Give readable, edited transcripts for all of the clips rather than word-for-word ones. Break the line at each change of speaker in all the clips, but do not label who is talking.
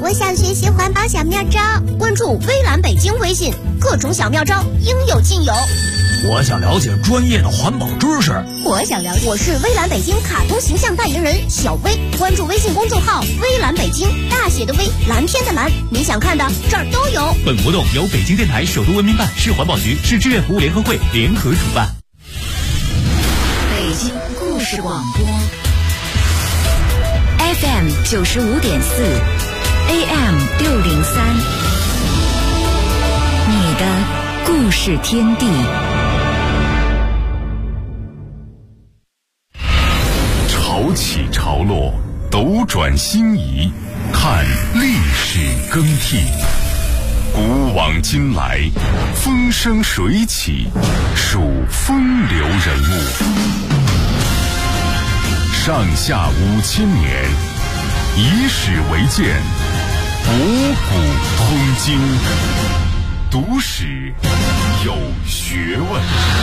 我想学习环保小妙招，关注微蓝北京微信，各种小妙招应有尽有。
我想了解专业的环保知识，
我想了解。我是微蓝北京卡通形象代言人小薇，关注微信公众号微蓝北京，大写的微，蓝天的蓝，你想看的这儿都有。
本活动由北京电台首都文明办、市环保局、市志愿服务联合会联合主办。
北京故事广播 FM 95.4 AM 603，你的故事天地。
潮起潮落，斗转星移，看历史更替。古往今来，风生水起，数风流人物。上下5000年，以史为鉴，博古通今，读史有学问。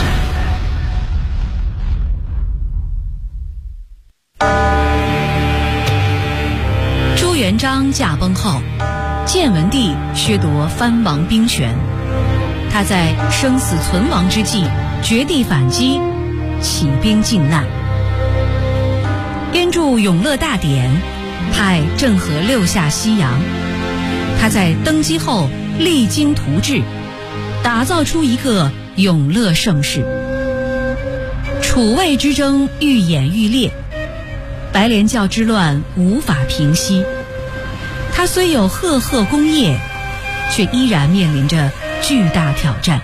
朱元璋驾崩后，建文帝削夺藩王兵权，他在生死存亡之际绝地反击，起兵靖难，编著《永乐大典》，派郑和6下西洋。他在登基后励精图治，打造出一个永乐盛世。楚魏之争愈演愈烈，白莲教之乱无法平息。他虽有赫赫功业，却依然面临着巨大挑战。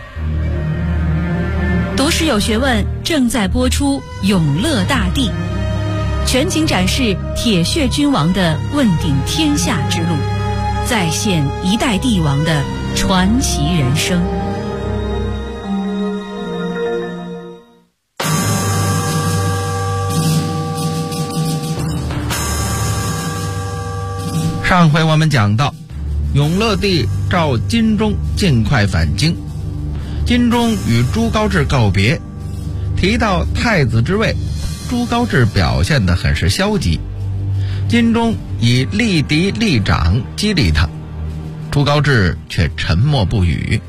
读史有学问正在播出《永乐大帝》，全景展示铁血君王的问鼎天下之路，再现一代帝王的传奇人生。
上回我们讲到，永乐帝召金钟尽快返京，金钟与朱高炽告别，提到太子之位，朱高炽表现得很是消极，金钟以力敌力长激励他，朱高炽却沉默不语。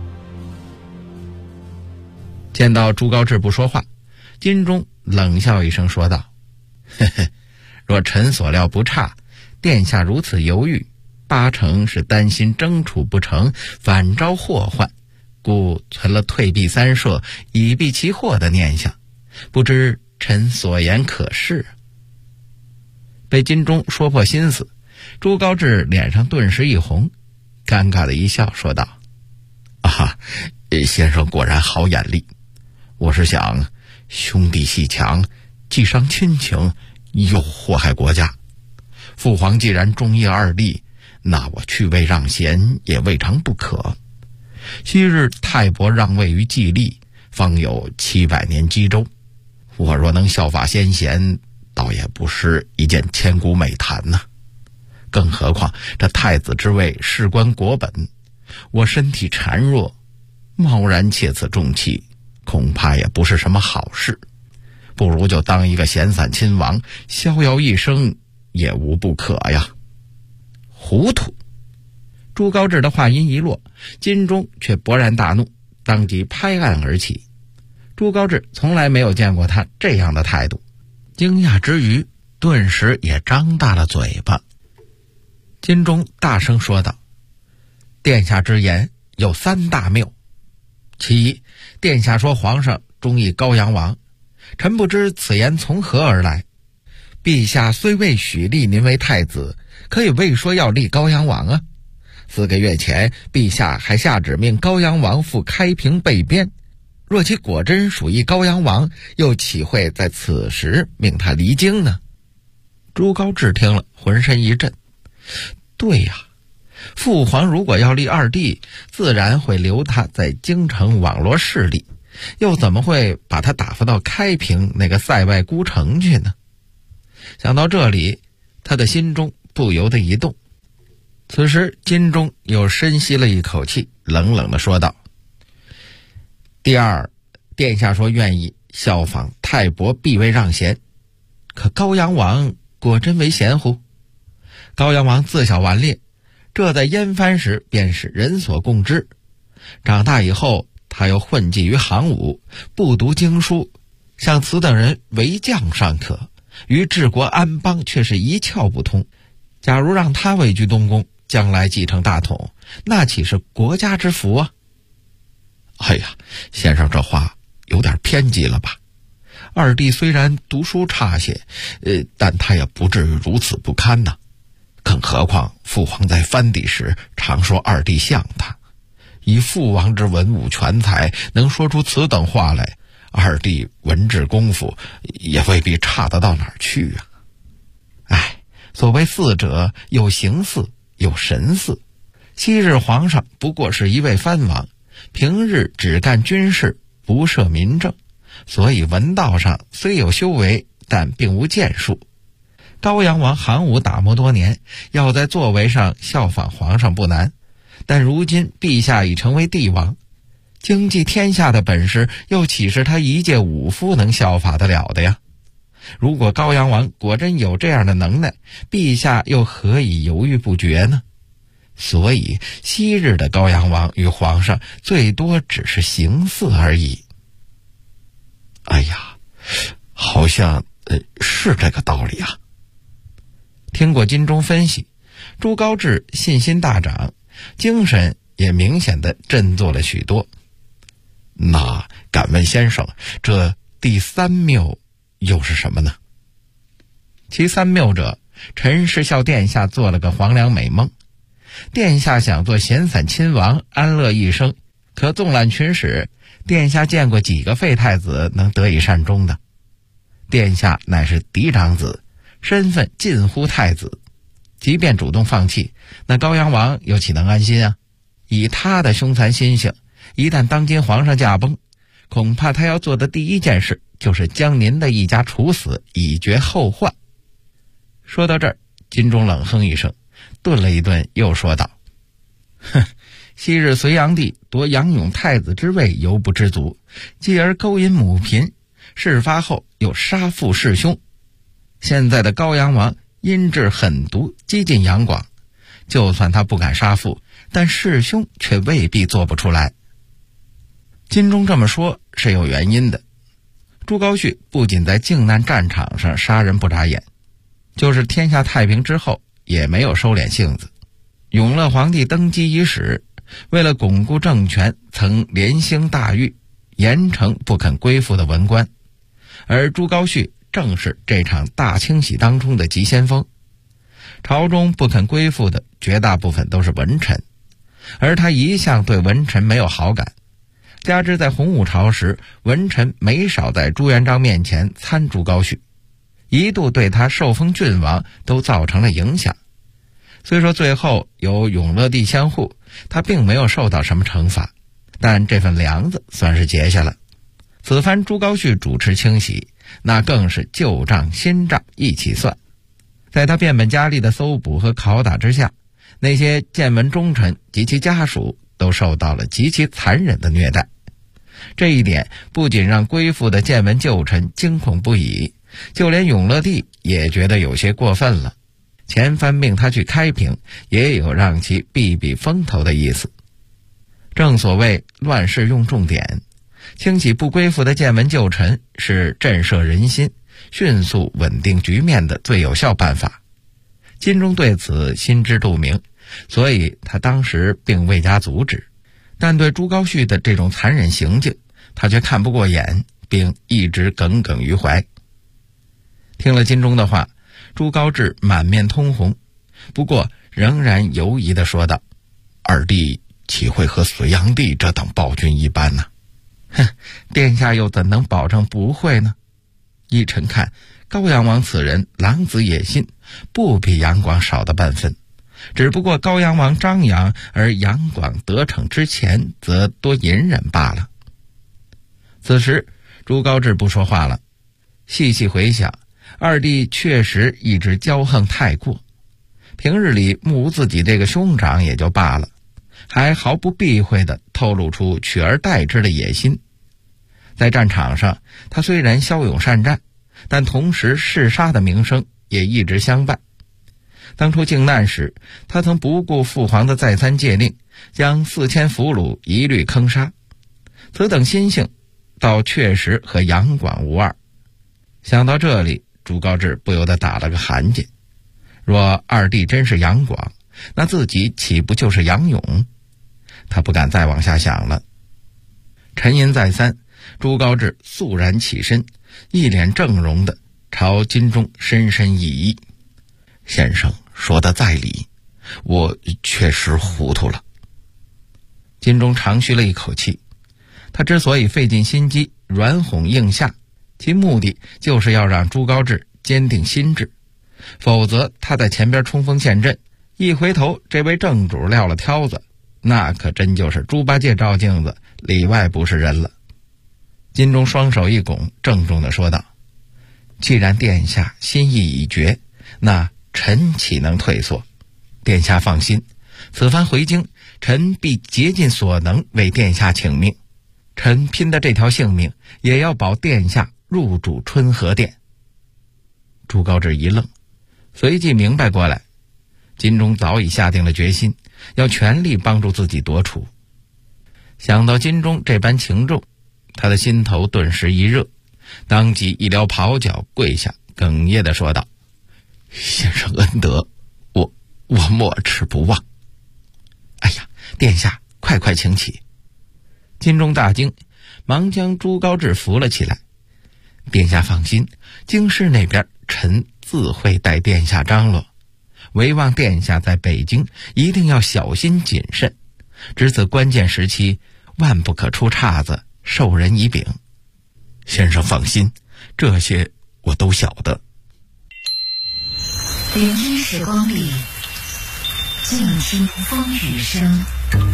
见到朱高炽不说话，金钟冷笑一声说道：嘿嘿，若臣所料不差，殿下如此犹豫，8成是担心征楚不成，反招祸患，故存了退避三舍，以避其祸的念想，不知臣所言可是？被金钟说破心思，朱高炽脸上顿时一红，尴尬的一笑说道：啊，先生果然好眼力，我是想兄弟阋墙，既伤亲情，又祸害国家。父皇既然忠义2立，那我去位让贤也未尝不可。昔日太伯让位于季历，方有700年积周，我若能效法先贤，倒也不是一件千古美谈呐。更何况这太子之位事关国本，我身体孱弱，贸然窃此重器，恐怕也不是什么好事。不如就当一个闲散亲王，逍遥一生也无不可呀。糊涂！朱高炽的话音一落，金钟却勃然大怒，当即拍案而起。朱高炽从来没有见过他这样的态度，惊讶之余，顿时也张大了嘴巴。金钟大声说道：殿下之言有3大谬。其一，殿下说皇上忠义高阳王，臣不知此言从何而来。陛下虽未许立您为太子，可以未说要立高阳王啊。4个月前，陛下还下旨命高阳王赴开平备边，若其果真属意高阳王，又岂会在此时命他离京呢？朱高炽听了浑身一震，对呀，父皇如果要立2弟，自然会留他在京城网罗势力，又怎么会把他打发到开平那个塞外孤城去呢？想到这里，他的心中不由得一动。此时金钟又深吸了一口气，冷冷地说道：第二，殿下说愿意效仿太伯避位让贤，可高阳王果真为贤乎？高阳王自小顽劣， 这在燕藩时便是人所共知。长大以后，他又混迹于行伍，不读经书，向此等人为将尚可，与治国安邦却是一窍不通。假如让他位居东宫，将来继承大统，那岂是国家之福啊？哎呀，先生这话有点偏激了吧？二弟虽然读书差些，但他也不至于如此不堪呐。更何况父皇在藩邸时常说二弟像他，以父王之文武全才，能说出此等话来，二弟文治功夫也未必差得到哪儿去啊。哎，所谓四者，有形似，有神似。昔日皇上不过是一位藩王，平日只干军事，不涉民政，所以文道上虽有修为，但并无建树。高阳王行伍打磨多年，要在作为上效仿皇上不难，但如今陛下已成为帝王，经济天下的本事又岂是他一介武夫能效法得了的呀？如果高阳王果真有这样的能耐，陛下又何以犹豫不决呢？所以昔日的高阳王与皇上最多只是形似而已。哎呀，好像是这个道理啊。听过金钟分析，朱高炽信心大涨，精神也明显的振作了许多。那敢问先生，这第三谬又是什么呢？其三谬者，陈氏孝殿下做了个黄粱美梦。殿下想做闲散亲王，安乐一生，可纵览群史，殿下见过几个废太子能得以善终的？殿下乃是嫡长子，身份近乎太子，即便主动放弃，那高阳王又岂能安心啊？以他的凶残心性，一旦当今皇上驾崩，恐怕他要做的第一件事就是将您的一家处死，以绝后患。说到这儿，金钟冷哼一声，顿了一顿，又说道：哼，昔日隋炀帝夺杨勇太子之位犹不知足，继而勾引母嫔，事发后又杀父弑兄。现在的高阳王阴质狠毒，激进杨广，就算他不敢杀父，但弑兄却未必做不出来。金钟这么说是有原因的。朱高煦不仅在靖难战场上杀人不眨眼，就是天下太平之后也没有收敛性子。永乐皇帝登基伊始，为了巩固政权，曾连兴大狱，严惩不肯归附的文官，而朱高煦正是这场大清洗当中的急先锋。朝中不肯归附的绝大部分都是文臣，而他一向对文臣没有好感，加之在洪武朝时，文臣没少在朱元璋面前参朱高煦，一度对他受封郡王都造成了影响。虽说最后有永乐帝相护，他并没有受到什么惩罚，但这份梁子算是结下了。此番朱高煦主持清洗，那更是旧账新账一起算。在他变本加厉的搜捕和拷打之下，那些建文忠臣及其家属都受到了极其残忍的虐待。这一点不仅让归附的建文旧臣惊恐不已，就连永乐帝也觉得有些过分了。前番命他去开平，也有让其避避风头的意思。正所谓乱世用重点，清洗不归附的建文旧臣是震慑人心、迅速稳定局面的最有效办法。金钟对此心知肚明，所以他当时并未加阻止，但对朱高煦的这种残忍行径，他却看不过眼，并一直耿耿于怀。听了金钟的话，朱高炽满面通红，不过仍然犹疑地说道：二弟岂会和隋炀帝这等暴君一般呢？哼，殿下又怎能保证不会呢？依臣看，高阳王此人狼子野心，不比杨广少的半分，只不过高阳王张扬，而杨广得逞之前则多隐忍罢了。此时朱高炽不说话了，细细回想，二弟确实一直骄横太过，平日里目无自己这个兄长也就罢了，还毫不避讳地透露出取而代之的野心。在战场上，他虽然骁勇善战，但同时嗜杀的名声也一直相伴。 当初靖难时，他曾不顾父皇的再三戒令，将4000俘虏一律坑杀。此等心性，倒确实和杨广无二。想到这里，朱高炽不由得打了个寒噤。若二弟真是杨广，那自己岂不就是杨勇？他不敢再往下想了。沉吟再三，朱高炽肃然起身，一脸正容地朝金钟深深一揖：“先生说的在理，我确实糊涂了。”金钟长吁了一口气，他之所以费尽心机软哄硬下，其目的就是要让朱高炽坚定心智，否则他在前边冲锋陷阵，一回头这位正主撂了挑子，那可真就是猪八戒照镜子，里外不是人了。金钟双手一拱，郑重地说道：“既然殿下心意已决，那臣岂能退缩？殿下放心，此番回京，臣必竭尽所能为殿下请命。臣拼的这条性命，也要保殿下入主春和殿。”朱高炽一愣，随即明白过来，金钟早已下定了决心，要全力帮助自己夺储。想到金钟这般情重，他的心头顿时一热，当即一撩袍角，跪下，哽咽地说道：“先生恩德，我没齿不忘。”“哎呀，殿下快请起。”金钟大惊，忙将朱高炽扶了起来。“殿下放心，京师那边臣自会带殿下张罗，唯望殿下在北京一定要小心谨慎，值此关键时期，万不可出岔子，受人以柄。”“先生放心，这些我都晓得。”
聆听时光里，静听风雨声。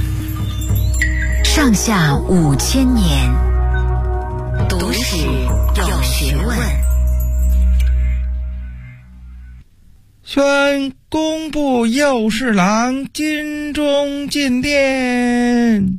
上下5000年，读史有学问。
宣工部右侍郎金钟进殿。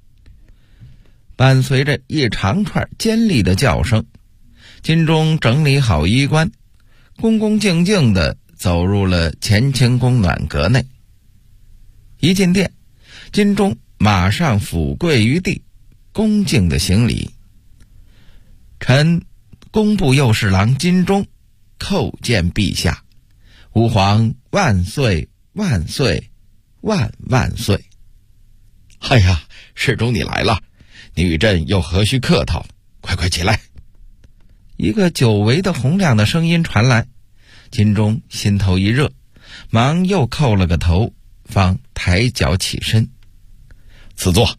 伴随着一长串尖利的叫声，金钟整理好衣冠，恭恭敬敬地走入了乾清宫暖阁内。一进殿，金钟马上俯跪于地，恭敬地行礼：“臣工部右侍郎金钟叩见陛下，吾皇万岁万岁万万岁！”“哎呀，侍中你来了，你与朕又何须客套，快起来！”一个久违的洪亮的声音传来，金钟心头一热，忙又叩了个头，方抬脚起身：“赐座。”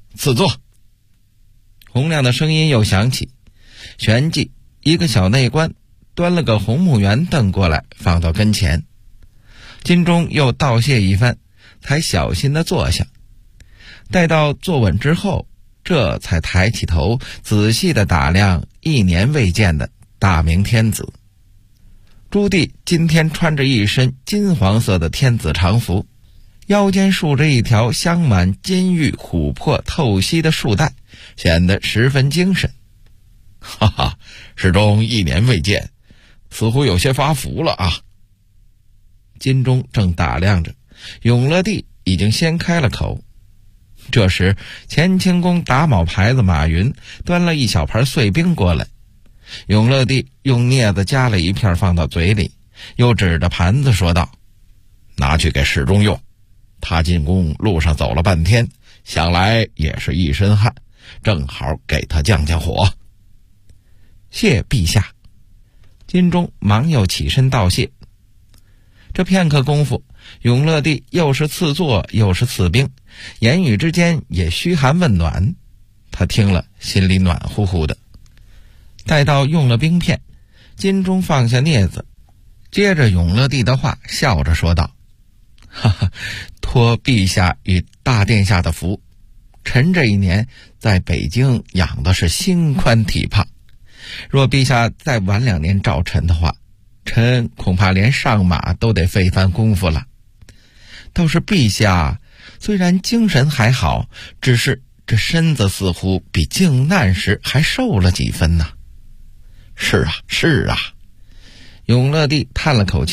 洪亮的声音又响起，旋即一个小内官端了个红木圆凳过来，放到跟前。金钟又道谢一番，才小心地坐下。待到坐稳之后，这才抬起头，仔细地打量1年未见的大明天子。朱棣今天穿着一身金黄色的天子长服，腰间束着一条镶满金玉琥珀透析的束带，显得十分精神。“哈哈，侍中1年未见，似乎有些发福了啊。”金钟正打量着，永乐帝已经先开了口。这时乾清宫打卯牌子马云端了一小盘碎冰过来，永乐帝用镊子夹了一片放到嘴里，又指着盘子说道：“拿去给侍中用，他进宫路上走了半天，想来也是一身汗，正好给他降火。”“谢陛下。”金钟忙又起身道谢。这片刻功夫，永乐帝又是赐座又是赐冰，言语之间也嘘寒问暖，他听了心里暖乎乎的。待到用了冰片，金钟放下镊子，接着永乐帝的话，笑着说道：“哈哈，托陛下与大殿下的福，臣这1年在北京养的是心宽体胖，若陛下再晚2年召臣的话，臣恐怕连上马都得费番功夫了。倒是陛下虽然精神还好，只是这身子似乎比靖难时还瘦了几分呢。”“是啊。”永乐帝叹了口气，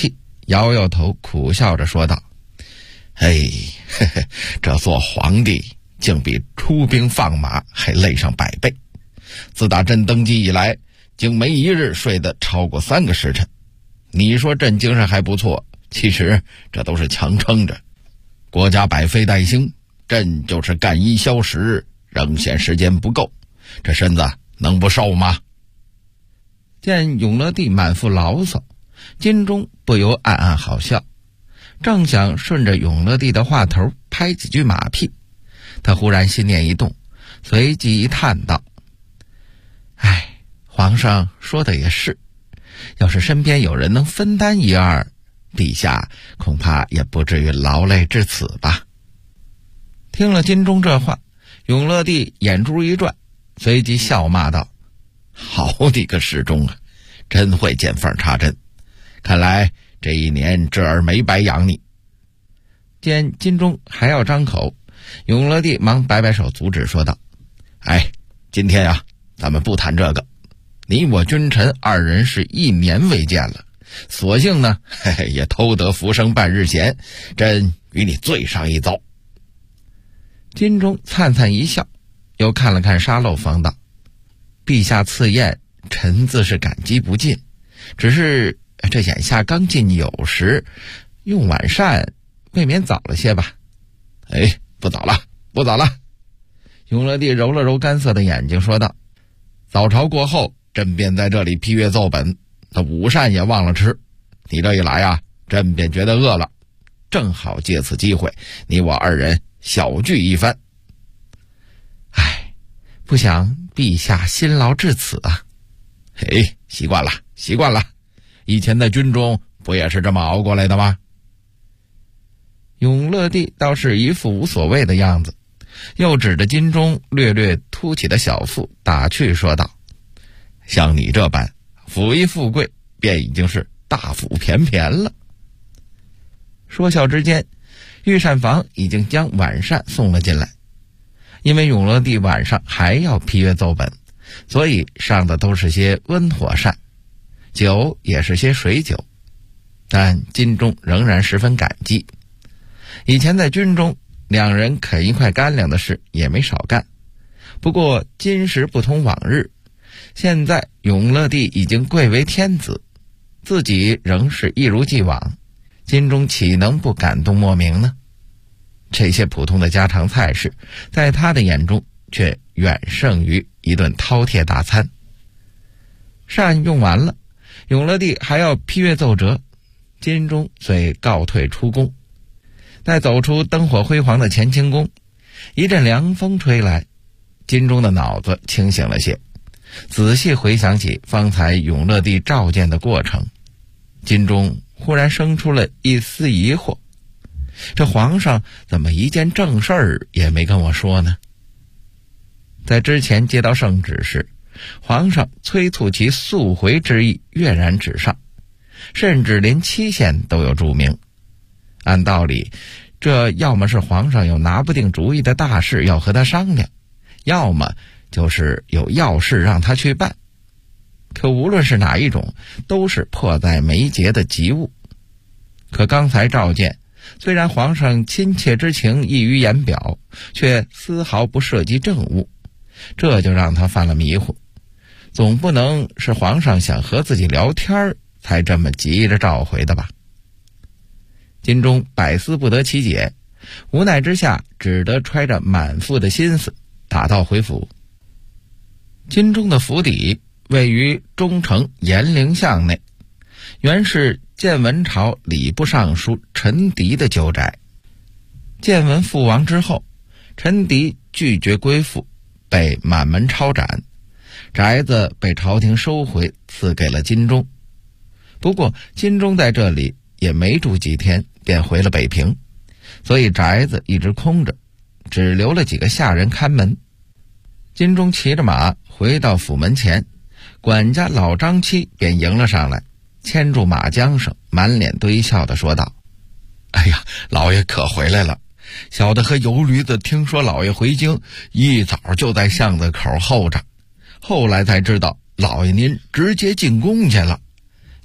摇摇头，苦笑着说道：“嘿，这做皇帝竟比出兵放马还累上100倍。自打朕登基以来，竟没一日睡得超过3个时辰。你说朕精神还不错，其实这都是强撑着。国家百废待兴，朕就是干1消10，仍嫌时间不够，这身子能不瘦吗？”见永乐帝满腹牢骚，金钟不由暗暗好笑，正想顺着永乐帝的话头拍几句马屁，他忽然心念一动，随即一叹道：“哎，皇上说的也是，要是身边有人能分担1二，陛下恐怕也不至于劳累至此吧。”听了金钟这话，永乐帝眼珠一转，随即笑骂道：“好你个时钟啊，真会见缝插针，看来这1年这儿没白养你。”见金钟还要张口，永乐帝忙摆摆手阻止，说道：“哎，今天啊，咱们不谈这个。你我君臣2人是1年未见了，所幸呢，也偷得浮生半日闲，朕与你罪上一遭。”金钟灿灿一笑，又看了看沙漏房道：“陛下赐宴，臣自是感激不尽，只是这眼下刚进酉时，用晚膳未免早了些吧？”“哎，不早了，不早了。”永乐帝揉了揉干涩的眼睛说道：“早朝过后，朕便在这里批阅奏本，那午膳也忘了吃。你这一来啊，朕便觉得饿了，正好借此机会，你我2人小聚一番。哎，不想陛下辛劳至此啊。”“嘿，习惯了，习惯了。以前在军中不也是这么熬过来的吗？”永乐帝倒是一副无所谓的样子，又指着金钟略略凸起的小腹打趣说道：“像你这般甫一富贵，便已经是大腹便便了。”说笑之间，御膳房已经将晚膳送了进来。因为永乐帝晚上还要批阅奏本，所以上的都是些温火膳，酒也是些水酒。但金钟仍然十分感激。以前在军中，2人啃一块干粮的事也没少干。不过今时不同往日，现在永乐帝已经贵为天子，自己仍是一如既往，金钟岂能不感动莫名呢？这些普通的家常菜事，在他的眼中却远胜于一顿饕餮大餐。膳用完了，永乐帝还要批阅奏折，金钟遂告退出宫。待走出灯火辉煌的乾清宫，一阵凉风吹来，金钟的脑子清醒了些，仔细回想起方才永乐帝召见的过程，金钟忽然生出了一丝疑惑：这皇上怎么一件正事儿也没跟我说呢？在之前接到圣旨时，皇上催促其速回之意跃然纸上，甚至连期限都有注明。按道理，这要么是皇上有拿不定主意的大事要和他商量，要么就是有要事让他去办。可无论是哪一种，都是迫在眉睫的急务。可刚才召见，虽然皇上亲切之情溢于言表，却丝毫不涉及政务，这就让他犯了迷糊。总不能是皇上想和自己聊天才这么急着召回的吧？金钟百思不得其解，无奈之下只得揣着满腹的心思打道回府。金钟的府邸位于中城延陵巷内，原是建文朝礼部尚书陈迪的旧宅。建文父亡之后，陈迪拒绝归附，被满门抄斩，宅子被朝廷收回，赐给了金钟。不过金钟在这里也没住几天，便回了北平，所以宅子一直空着，只留了几个下人看门。金钟骑着马回到府门前，管家老张七便迎了上来，牵住马缰绳，满脸堆笑地说道：“哎呀，老爷可回来了！小的和油驴子听说老爷回京，一早就在巷子口候着，后来才知道老爷您直接进宫去了。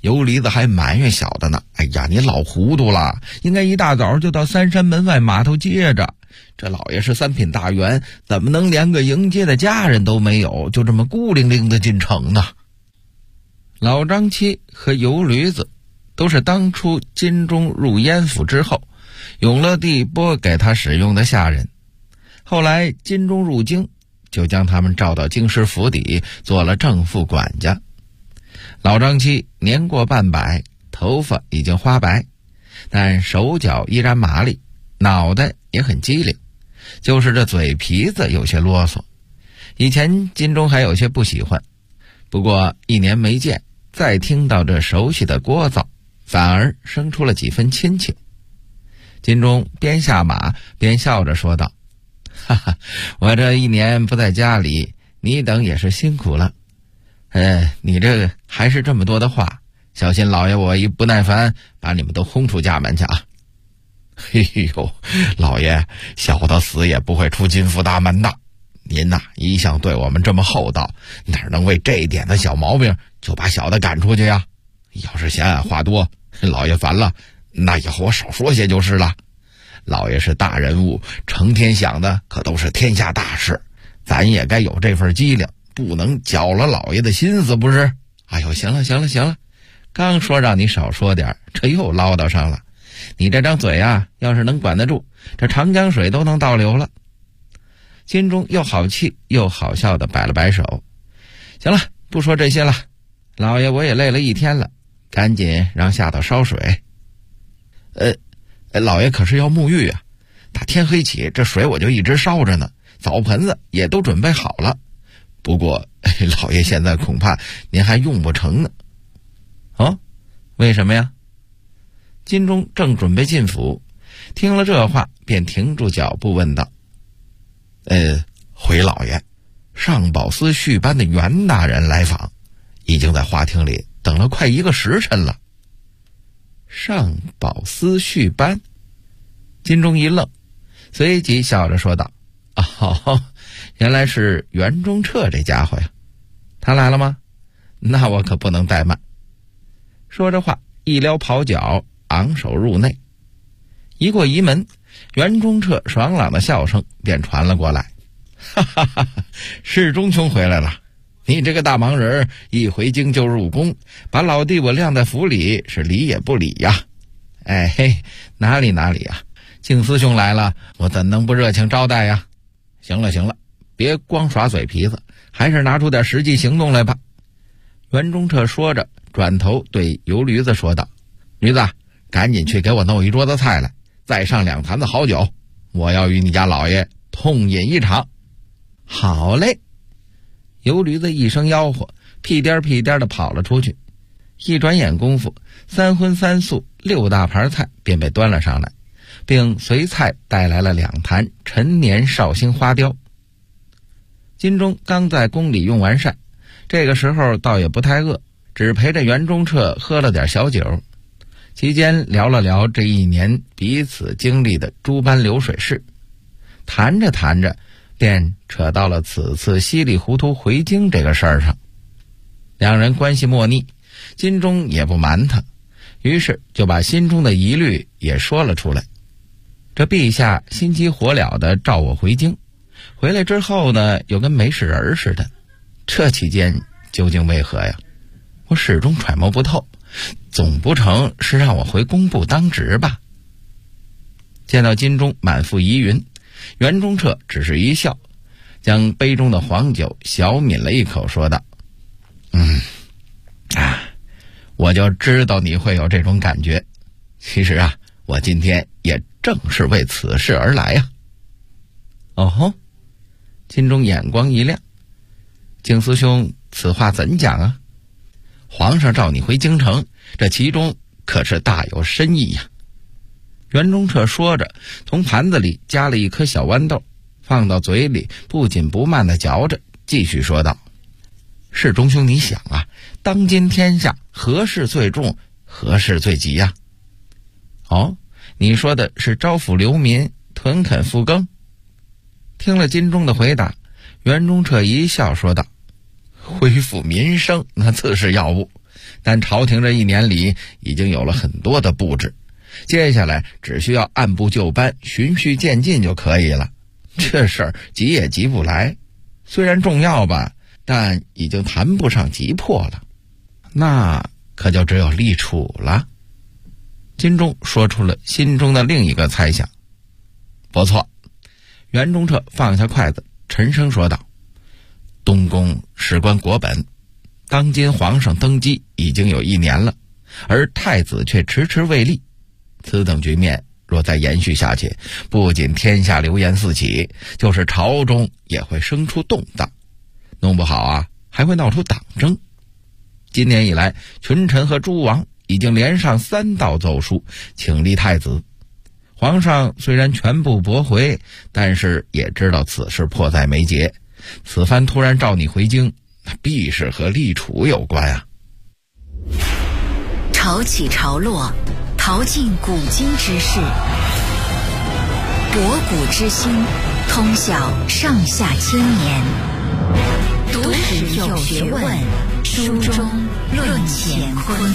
油梨子还埋怨小的呢，哎呀，你老糊涂了，应该一大早就到三山门外码头接着。这老爷是3品大员，怎么能连个迎接的家人都没有，就这么孤零零的进城呢？老张七和油驴子都是当初金钟入燕府之后，永乐帝拨给他使用的下人。后来金钟入京，就将他们召到京师府邸，做了正副管家。老张七年过半百，头发已经花白，但手脚依然麻利，脑袋也很机灵，就是这嘴皮子有些啰嗦。以前金钟还有些不喜欢，不过1年没见，再听到这熟悉的聒噪，反而生出了几分亲切。金钟边下马边笑着说道：哈哈，我这1年不在家里，你等也是辛苦了。你这个还是这么多的话，小心老爷我一不耐烦，把你们都轰出家门去啊！嘿呦，老爷，小的死也不会出金府大门的。您呐，一向对我们这么厚道，哪能为这一点的小毛病就把小的赶出去呀？要是嫌俺话多，老爷烦了，那以后我少说些就是了。老爷是大人物，成天想的可都是天下大事，咱也该有这份机灵，不能搅了老爷的心思，不是？哎呦，行了，刚说让你少说点，这又唠叨上了。你这张嘴啊，要是能管得住，这长江水都能倒流了。金钟又好气又好笑的摆了摆手：行了，不说这些了，老爷我也累了1天了，赶紧让下头烧水。老爷可是要沐浴啊，打天黑起这水我就一直烧着呢，澡盆子也都准备好了。不过老爷现在恐怕您还用不成呢。哦，为什么呀？金钟正准备进府，听了这话便停住脚步问道：回老爷，上宝司续班的袁大人来访，已经在花厅里等了快1个时辰了。上宝司续班？金钟一愣，随即笑着说道：哦，原来是袁中彻这家伙呀，他来了吗？那我可不能怠慢。说着话一撩袍角，昂首入内。一过仪门，袁中彻爽朗的笑声便传了过来：哈哈哈，世中兄回来了，你这个大忙人一回京就入宫，把老弟我晾在府里是理也不理呀。哎嘿，哪里呀，静思兄来了，我怎能不热情招待呀？行了，别光耍嘴皮子，还是拿出点实际行动来吧。袁中彻说着，转头对油驴子说道：驴子，赶紧去给我弄一桌子菜来，再上2坛子好酒，我要与你家老爷痛饮一场。好嘞。油驴子一声吆喝，屁颠的跑了出去。一转眼功夫，3荤3素6大盘菜便被端了上来，并随菜带来了2坛陈年绍兴花雕。金钟刚在宫里用完膳，这个时候倒也不太饿，只陪着袁中彻喝了点小酒，期间聊了聊这1年彼此经历的诸般流水事。谈着便扯到了此次稀里糊涂回京这个事儿上。2人关系莫逆，金钟也不瞒他，于是就把心中的疑虑也说了出来。这陛下心急火燎地召我回京，回来之后呢，又跟没事人似的，这期间究竟为何呀？我始终揣摩不透，总不成是让我回工部当值吧？见到金钟满腹疑云，袁中彻只是一笑，将杯中的黄酒小抿了一口，说道：我就知道你会有这种感觉。其实啊，我今天也正是为此事而来呀。哦吼，金钟眼光一亮：景思兄，此话怎讲啊？皇上召你回京城，这其中可是大有深意呀。袁中彻说着，从盘子里夹了一颗小豌豆，放到嘴里，不紧不慢地嚼着，继续说道：世中兄，你想啊，当今天下何事最重，何事最急呀？哦，你说的是招抚流民，屯垦复耕？听了金钟的回答，袁中彻一笑说道：恢复民生那自是要务， 但朝廷这一年里已经有了很多的布置，接下来只需要按部就班，循序渐进就可以了。这事儿急也急不来，虽然重要吧，但已经谈不上急迫了。那可就只有立储了。金钟说出了心中的另一个猜想。不错，袁中彻放下筷子，沉声说道：东宫事关国本，当今皇上登基已经有1年了，而太子却迟迟未立，此等局面若再延续下去，不仅天下流言四起，就是朝中也会生出动荡，弄不好啊，还会闹出党争。今年以来，群臣和诸王已经连上3道奏书，请立太子。皇上虽然全部驳回，但是也知道此事迫在眉睫，此番突然召你回京，必是和立储有关啊。
潮起潮落，淘尽古今之事，博古之心，通晓上下千年。读史有学问，书中论乾坤。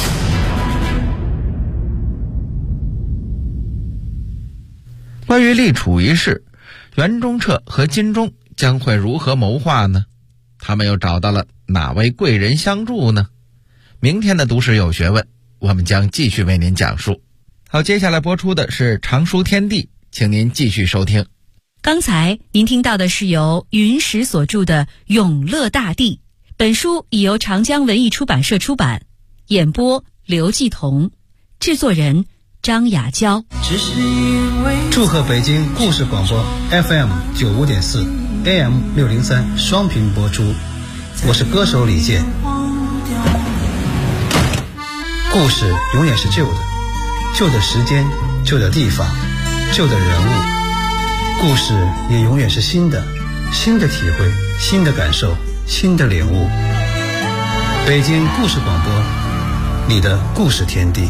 关于立储一事，袁中彻和金钟将会如何谋划呢？他们又找到了哪位贵人相助呢？明天的读史有学问，我们将继续为您讲述。好，接下来播出的是长书天地，请您继续收听。
刚才您听到的是由云石所著的《永乐大帝》，本书已由长江文艺出版社出版，演播刘继彤，制作人张雅娇。
祝贺北京故事广播 FM 95.4 AM 603双频播出，我是歌手李健。故事永远是旧的，旧的时间，旧的地方，旧的人物。故事也永远是新的，新的体会，新的感受，新的领悟。北京故事广播，你的故事天地。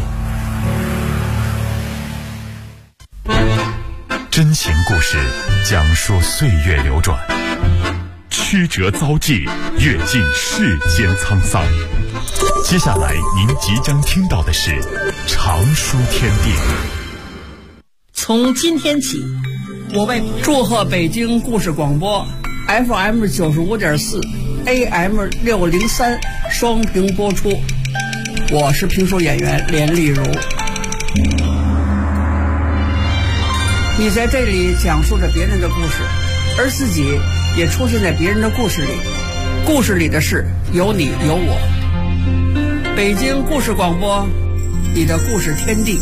真情故事，讲述岁月流转，曲折遭际，阅尽世间沧桑。接下来您即将听到的是长书天地。
从今天起，我为祝贺北京故事广播 FM 95.4 AM 603双屏播出。我是评书演员连丽如。你在这里讲述着别人的故事，而自己也出现在别人的故事里，故事里的事有你有我。北京故事广播，你的故事天地。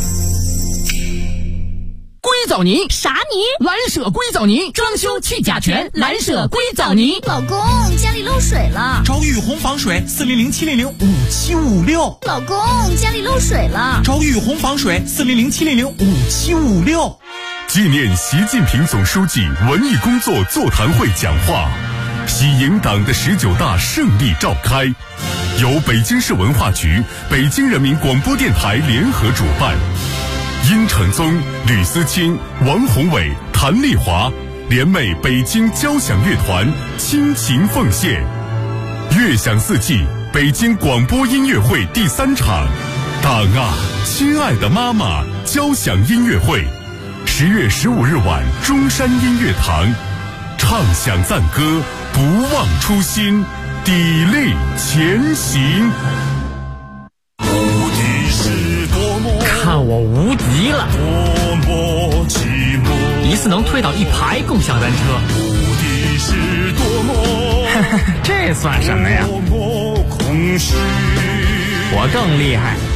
硅藻泥
啥泥？
蓝舍硅藻泥，装修去甲醛，蓝舍硅藻泥。
老公，家里漏水了。
找雨虹防水400-700-5756。
老公，家里漏水了。
找雨虹防水400-700-5756。
纪念习近平总书记文艺工作座谈会讲话，喜迎党的19大胜利召开，由北京市文化局、北京人民广播电台联合主办。殷承宗、吕思清、王宏伟、谭丽华联袂北京交响乐团倾情奉献。乐享四季北京广播音乐会第3场，党啊，亲爱的妈妈交响音乐会，10月15日晚中山音乐堂，唱响赞歌，不忘初心，砥砺前行。
看我无敌了！一次能推倒1排共享单车。这算什么呀？我更厉害。